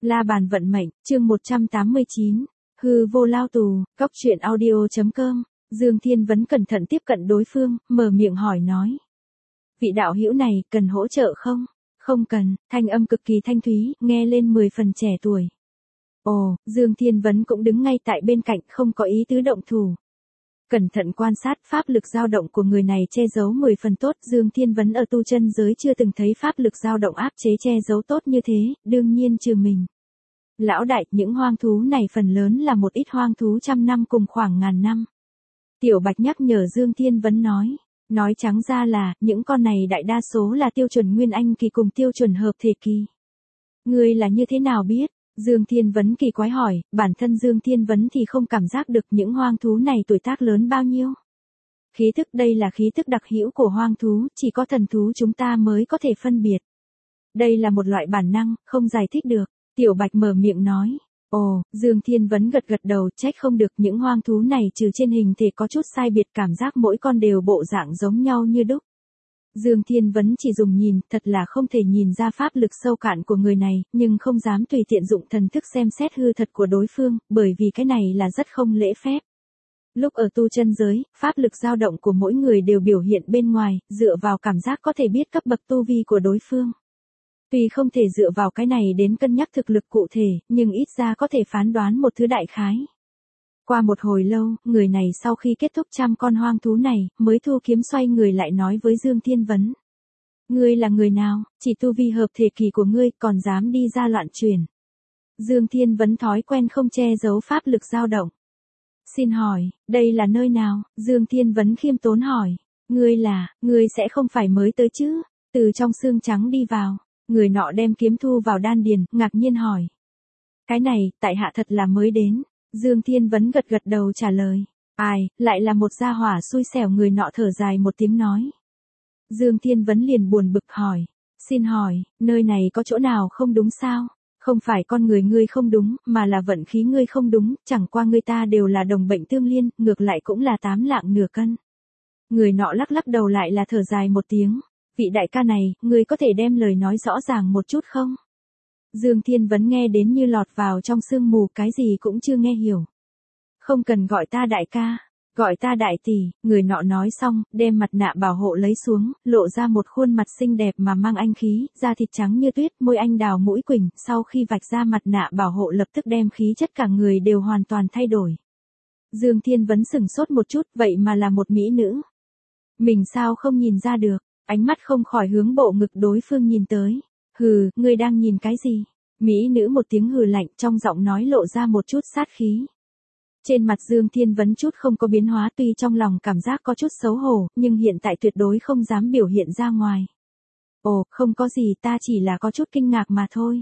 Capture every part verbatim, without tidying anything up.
La bàn vận mệnh, chương một trăm tám mươi chín, hư vô lao tù, cóc truyện audio.com, Dương Thiên Vấn cẩn thận tiếp cận đối phương, mở miệng hỏi nói. Vị đạo hữu này, cần hỗ trợ không? Không cần, thanh âm cực kỳ thanh thúy, nghe lên mười phần trẻ tuổi. Ồ, Dương Thiên Vấn cũng đứng ngay tại bên cạnh, không có ý tứ động thủ. Cẩn thận quan sát pháp lực dao động của người này che giấu mười phần tốt, Dương Thiên Vấn ở tu chân giới chưa từng thấy pháp lực dao động áp chế che giấu tốt như thế, đương nhiên trừ mình. Lão đại, những hoang thú này phần lớn là một ít hoang thú trăm năm cùng khoảng ngàn năm. Tiểu Bạch nhắc nhở Dương Thiên Vấn nói, nói trắng ra là, những con này đại đa số là tiêu chuẩn Nguyên Anh kỳ cùng tiêu chuẩn hợp thể kỳ. Ngươi là như thế nào biết? Dương Thiên Vấn kỳ quái hỏi, bản thân Dương Thiên Vấn thì không cảm giác được những hoang thú này tuổi tác lớn bao nhiêu. Khí thức đây là khí thức đặc hữu của hoang thú, chỉ có thần thú chúng ta mới có thể phân biệt. Đây là một loại bản năng, không giải thích được. Tiểu Bạch mở miệng nói, ồ, Dương Thiên Vấn gật gật đầu, trách không được những hoang thú này trừ trên hình thể có chút sai biệt cảm giác mỗi con đều bộ dạng giống nhau như đúc. Dương Thiên Vấn chỉ dùng nhìn, thật là không thể nhìn ra pháp lực sâu cạn của người này, nhưng không dám tùy tiện dụng thần thức xem xét hư thật của đối phương, bởi vì cái này là rất không lễ phép. Lúc ở tu chân giới, pháp lực dao động của mỗi người đều biểu hiện bên ngoài, dựa vào cảm giác có thể biết cấp bậc tu vi của đối phương. Tuy không thể dựa vào cái này đến cân nhắc thực lực cụ thể, nhưng ít ra có thể phán đoán một thứ đại khái. Qua một hồi lâu, người này sau khi kết thúc trăm con hoang thú này, mới thu kiếm xoay người lại nói với Dương Thiên Vấn. Ngươi là người nào, chỉ tu vi hợp thể kỳ của ngươi, còn dám đi ra loạn truyền. Dương Thiên Vấn thói quen không che giấu pháp lực dao động. Xin hỏi, đây là nơi nào? Dương Thiên Vấn khiêm tốn hỏi. Ngươi là, ngươi sẽ không phải mới tới chứ? Từ trong xương trắng đi vào. Người nọ đem kiếm thu vào đan điền, ngạc nhiên hỏi. Cái này, tại hạ thật là mới đến. Dương Thiên Vấn gật gật đầu trả lời. Ai, lại là một gia hỏa xui xẻo, người nọ thở dài một tiếng nói. Dương Thiên Vấn liền buồn bực hỏi. Xin hỏi, nơi này có chỗ nào không đúng sao? Không phải con người ngươi không đúng, mà là vận khí ngươi không đúng, chẳng qua người ta đều là đồng bệnh tương liên, ngược lại cũng là tám lạng nửa cân. Người nọ lắc lắc đầu lại là thở dài một tiếng. Vị đại ca này, ngươi có thể đem lời nói rõ ràng một chút không? Dương Thiên Vấn nghe đến như lọt vào trong sương mù, cái gì cũng chưa nghe hiểu. Không cần gọi ta đại ca, gọi ta đại tỷ, người nọ nói xong, đem mặt nạ bảo hộ lấy xuống, lộ ra một khuôn mặt xinh đẹp mà mang anh khí, da thịt trắng như tuyết, môi anh đào mũi quỳnh, sau khi vạch ra mặt nạ bảo hộ lập tức đem khí chất cả người đều hoàn toàn thay đổi. Dương Thiên Vấn sửng sốt một chút, vậy mà là một mỹ nữ. Mình sao không nhìn ra được? Ánh mắt không khỏi hướng bộ ngực đối phương nhìn tới. Hừ, ngươi đang nhìn cái gì? Mỹ nữ một tiếng hừ lạnh, trong giọng nói lộ ra một chút sát khí. Trên mặt Dương Thiên Vấn chút không có biến hóa, tuy trong lòng cảm giác có chút xấu hổ, nhưng hiện tại tuyệt đối không dám biểu hiện ra ngoài. Ồ, không có gì, ta chỉ là có chút kinh ngạc mà thôi.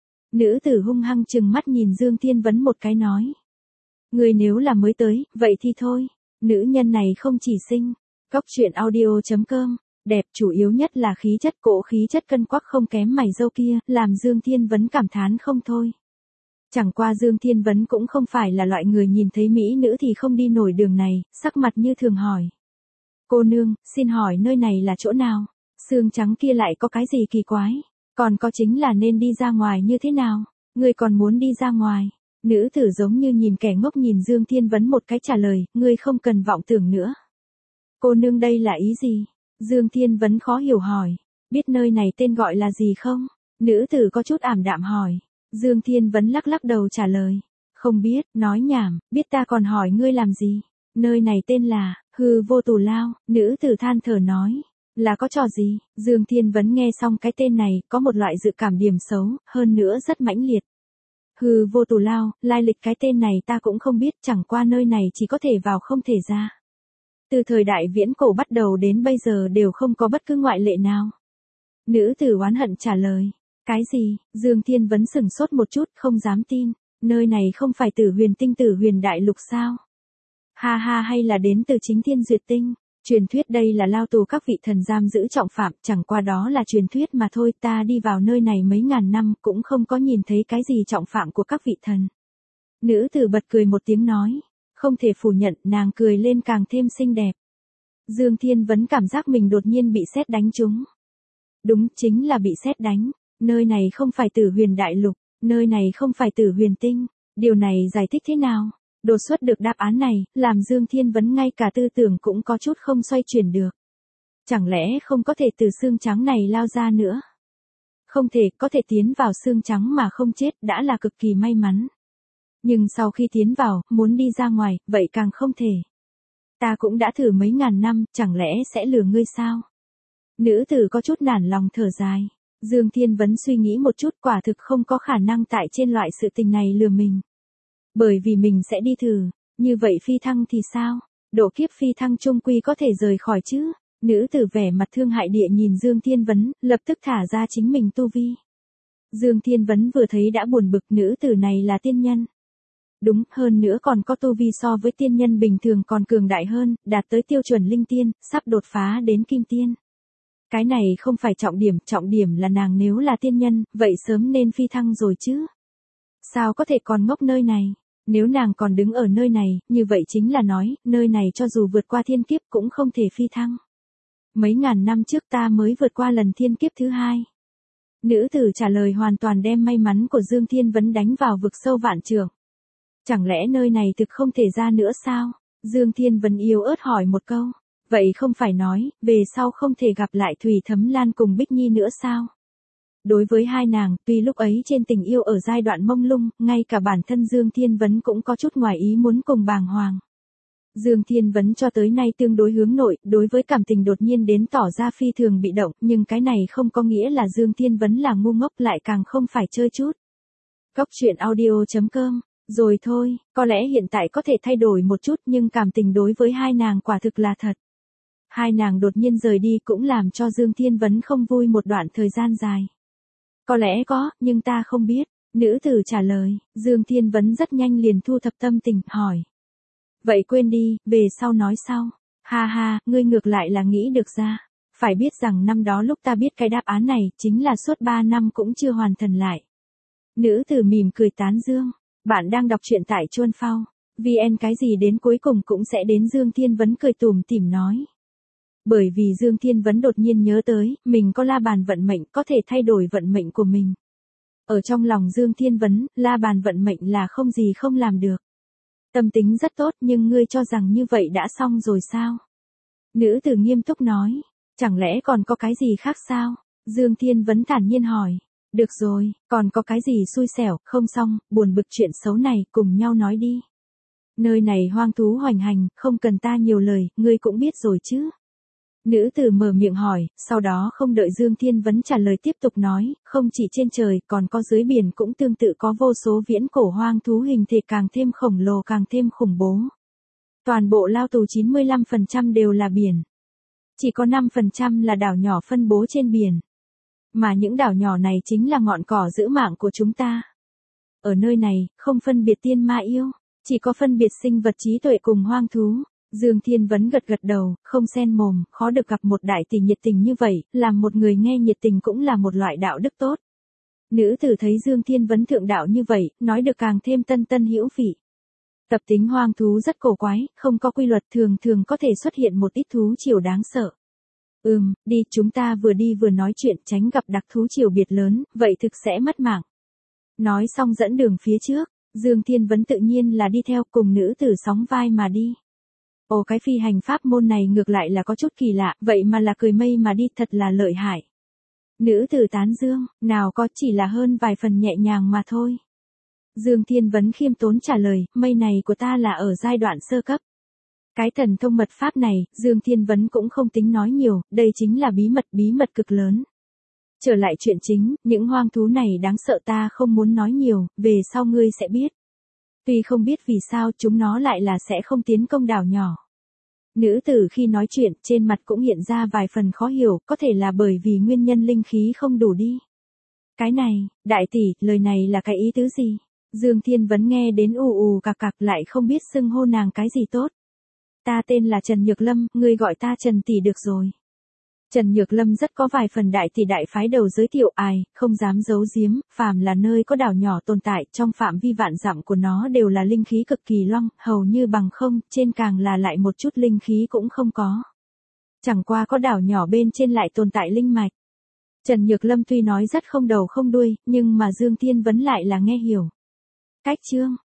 Nữ tử hung hăng trừng mắt nhìn Dương Thiên Vấn một cái nói. Ngươi nếu là mới tới, vậy thì thôi. Nữ nhân này không chỉ xinh. Cóc truyện audio.com. Đẹp, chủ yếu nhất là khí chất, cỗ khí chất cân quắc không kém mày râu kia, làm Dương Thiên Vấn cảm thán không thôi. Chẳng qua Dương Thiên Vấn cũng không phải là loại người nhìn thấy mỹ nữ thì không đi nổi đường này, sắc mặt như thường hỏi. Cô nương, xin hỏi nơi này là chỗ nào? Xương trắng kia lại có cái gì kỳ quái? Còn có chính là nên đi ra ngoài như thế nào? Ngươi còn muốn đi ra ngoài? Nữ tử giống như nhìn kẻ ngốc nhìn Dương Thiên Vấn một cái trả lời, ngươi không cần vọng tưởng nữa. Cô nương đây là ý gì? Dương Thiên Vấn khó hiểu hỏi, biết nơi này tên gọi là gì không? Nữ tử có chút ảm đạm hỏi. Dương Thiên Vấn lắc lắc đầu trả lời, không biết, nói nhảm, biết ta còn hỏi ngươi làm gì? Nơi này tên là, hư vô tù lao, nữ tử than thở nói, là có trò gì? Dương Thiên Vấn nghe xong cái tên này, có một loại dự cảm điểm xấu, hơn nữa rất mãnh liệt. Hư vô tù lao, lai lịch cái tên này ta cũng không biết, chẳng qua nơi này chỉ có thể vào không thể ra. Từ thời đại viễn cổ bắt đầu đến bây giờ đều không có bất cứ ngoại lệ nào. Nữ tử oán hận trả lời. Cái gì? Dương Thiên Vấn sửng sốt một chút, không dám tin. Nơi này không phải Tử Huyền Tinh Tử Huyền Đại Lục sao? Ha ha, hay là đến từ chính Thiên Duyệt Tinh? Truyền thuyết đây là lao tù các vị thần giam giữ trọng phạm, chẳng qua đó là truyền thuyết mà thôi, ta đi vào nơi này mấy ngàn năm cũng không có nhìn thấy cái gì trọng phạm của các vị thần. Nữ tử bật cười một tiếng nói. Không thể phủ nhận, nàng cười lên càng thêm xinh đẹp. Dương Thiên Vấn cảm giác mình đột nhiên bị sét đánh trúng. Đúng, chính là bị sét đánh. Nơi này không phải Tử Huyền Đại Lục. Nơi này không phải Tử Huyền Tinh, điều này giải thích thế nào? Đột xuất được đáp án này, làm Dương Thiên Vấn ngay cả tư tưởng cũng có chút không xoay chuyển được. Chẳng lẽ không có thể từ xương trắng này lao ra nữa? Không thể, có thể tiến vào xương trắng mà không chết đã là cực kỳ may mắn. Nhưng sau khi tiến vào, muốn đi ra ngoài, vậy càng không thể. Ta cũng đã thử mấy ngàn năm, chẳng lẽ sẽ lừa ngươi sao? Nữ tử có chút nản lòng thở dài. Dương Thiên Vấn suy nghĩ một chút, quả thực không có khả năng tại trên loại sự tình này lừa mình. Bởi vì mình sẽ đi thử, như vậy phi thăng thì sao? Độ kiếp phi thăng chung quy có thể rời khỏi chứ? Nữ tử vẻ mặt thương hại địa nhìn Dương Thiên Vấn, lập tức thả ra chính mình tu vi. Dương Thiên Vấn vừa thấy đã buồn bực, nữ tử này là tiên nhân. Đúng, hơn nữa còn có tu vi so với tiên nhân bình thường còn cường đại hơn, đạt tới tiêu chuẩn linh tiên, sắp đột phá đến kim tiên. Cái này không phải trọng điểm, trọng điểm là nàng nếu là tiên nhân, vậy sớm nên phi thăng rồi chứ. Sao có thể còn ngốc nơi này? Nếu nàng còn đứng ở nơi này, như vậy chính là nói, nơi này cho dù vượt qua thiên kiếp cũng không thể phi thăng. Mấy ngàn năm trước ta mới vượt qua lần thiên kiếp thứ hai. Nữ tử trả lời hoàn toàn đem may mắn của Dương Thiên Vấn đánh vào vực sâu vạn trượng. Chẳng lẽ nơi này thực không thể ra nữa sao? Dương Thiên Vấn yếu ớt hỏi một câu. Vậy không phải nói, về sau không thể gặp lại Thủy Thấm Lan cùng Bích Nhi nữa sao? Đối với hai nàng, tuy lúc ấy trên tình yêu ở giai đoạn mông lung, ngay cả bản thân Dương Thiên Vấn cũng có chút ngoài ý muốn cùng bàng hoàng. Dương Thiên Vấn cho tới nay tương đối hướng nội, đối với cảm tình đột nhiên đến tỏ ra phi thường bị động, nhưng cái này không có nghĩa là Dương Thiên Vấn là ngu ngốc, lại càng không phải chơi chút. Góc truyện audio chấm com. Rồi thôi, có lẽ hiện tại có thể thay đổi một chút, nhưng cảm tình đối với hai nàng quả thực là thật. Hai nàng đột nhiên rời đi cũng làm cho Dương Thiên Vấn không vui một đoạn thời gian dài. Có lẽ có, nhưng ta không biết. Nữ tử trả lời. Dương Thiên Vấn rất nhanh liền thu thập tâm tình, hỏi. Vậy quên đi, về sau nói sau. Ha ha, ngươi ngược lại là nghĩ được ra. Phải biết rằng năm đó lúc ta biết cái đáp án này, chính là suốt ba năm cũng chưa hoàn thành lại. Nữ tử mỉm cười tán dương. Bạn đang đọc truyện tại Chuân Phao. vê en cái gì đến cuối cùng cũng sẽ đến. Dương Thiên Vấn cười tủm tỉm nói. Bởi vì Dương Thiên Vấn đột nhiên nhớ tới, mình có la bàn vận mệnh có thể thay đổi vận mệnh của mình. Ở trong lòng Dương Thiên Vấn, la bàn vận mệnh là không gì không làm được. Tâm tính rất tốt, nhưng ngươi cho rằng như vậy đã xong rồi sao? Nữ tử nghiêm túc nói. Chẳng lẽ còn có cái gì khác sao? Dương Thiên Vấn thản nhiên hỏi. Được rồi, còn có cái gì xui xẻo, không xong, buồn bực chuyện xấu này, cùng nhau nói đi. Nơi này hoang thú hoành hành, không cần ta nhiều lời, ngươi cũng biết rồi chứ. Nữ tử mở miệng hỏi, sau đó không đợi Dương Thiên Vấn trả lời tiếp tục nói, không chỉ trên trời, còn có dưới biển cũng tương tự có vô số viễn cổ hoang thú hình thể càng thêm khổng lồ càng thêm khủng bố. Toàn bộ lao tù chín mươi lăm phần trăm đều là biển. Chỉ có năm phần trăm là đảo nhỏ phân bố trên biển. Mà những đảo nhỏ này chính là ngọn cỏ giữ mạng của chúng ta. Ở nơi này, không phân biệt tiên ma yêu, chỉ có phân biệt sinh vật trí tuệ cùng hoang thú. Dương Thiên Vấn gật gật đầu, không xen mồm, khó được gặp một đại tỷ nhiệt tình như vậy, làm một người nghe nhiệt tình cũng là một loại đạo đức tốt. Nữ tử thấy Dương Thiên Vấn thượng đạo như vậy, nói được càng thêm tân tân hữu vị. Tập tính hoang thú rất cổ quái, không có quy luật, thường thường có thể xuất hiện một ít thú triều đáng sợ. Ừm, đi, chúng ta vừa đi vừa nói chuyện, tránh gặp đặc thú triều biệt lớn, vậy thực sẽ mất mạng. Nói xong dẫn đường phía trước, Dương Thiên Vấn tự nhiên là đi theo cùng nữ tử sóng vai mà đi. Ồ, cái phi hành pháp môn này ngược lại là có chút kỳ lạ, vậy mà là cười mây mà đi, thật là lợi hại. Nữ tử tán dương, nào có, chỉ là hơn vài phần nhẹ nhàng mà thôi. Dương Thiên Vấn khiêm tốn trả lời, mây này của ta là ở giai đoạn sơ cấp. Cái thần thông mật pháp này, Dương Thiên Vấn cũng không tính nói nhiều, đây chính là bí mật, bí mật cực lớn. Trở lại chuyện chính, những hoang thú này đáng sợ ta không muốn nói nhiều, về sau ngươi sẽ biết. Tuy không biết vì sao chúng nó lại là sẽ không tiến công đảo nhỏ. Nữ tử khi nói chuyện, trên mặt cũng hiện ra vài phần khó hiểu, có thể là bởi vì nguyên nhân linh khí không đủ đi. Cái này, đại tỷ, lời này là cái ý tứ gì? Dương Thiên Vấn nghe đến ù ù cạc cạc lại không biết xưng hô nàng cái gì tốt. Ta tên là Trần Nhược Lâm, ngươi gọi ta Trần tỷ được rồi. Trần Nhược Lâm rất có vài phần đại tỷ đại phái đầu giới thiệu ai, không dám giấu giếm, phàm là nơi có đảo nhỏ tồn tại, trong phạm vi vạn dặm của nó đều là linh khí cực kỳ loong, hầu như bằng không, trên càng là lại một chút linh khí cũng không có. Chẳng qua có đảo nhỏ bên trên lại tồn tại linh mạch. Trần Nhược Lâm tuy nói rất không đầu không đuôi, nhưng mà Dương Thiên Vấn lại là nghe hiểu. Cách chương